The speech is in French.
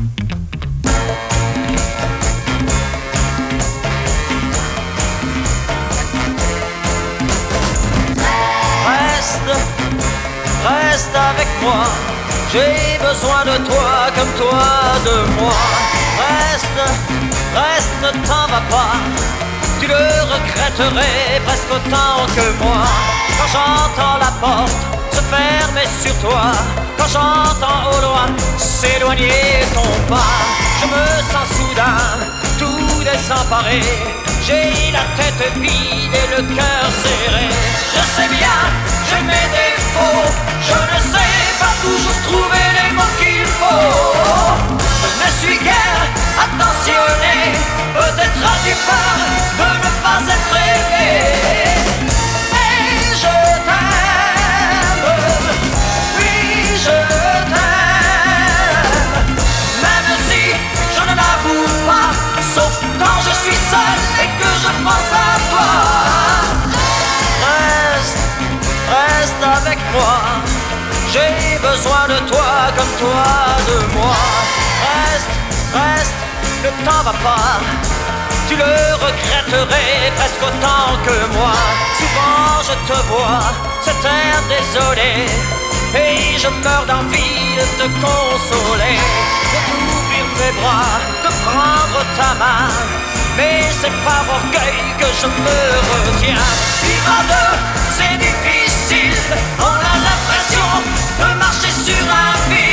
Reste avec moi, j'ai besoin de toi comme toi de moi. Reste, ne t'en va pas, tu le regretterais presque autant que moi. Quand j'entends la porte se fermer sur toi, quand j'entends au loin s'éloigner ton pas, je me sens soudain tout désemparé. J'ai la tête vide et le cœur serré. Je sais bien, j'ai mes défauts, je ne sais pas toujours trouver les mots qu'il faut. Je ne suis guère attentionné, peut-être as-tu peur de ne pas être aimé. Mais je t'aime, oui je t'aime, même si je ne l'avoue pas, sauf quand je suis seul et que je pense à toi. Reste avec moi, j'ai besoin de toi comme toi de moi. Reste, ne t'en va pas, tu le regretterais presque autant que moi. Souvent je te vois, cet air désolé, et je meurs d'envie de te consoler, de t'ouvrir mes bras, de prendre ta main. Mais c'est par orgueil que je me retiens. Vivre à deux, c'est difficile, on a l'impression de marcher sur un fil.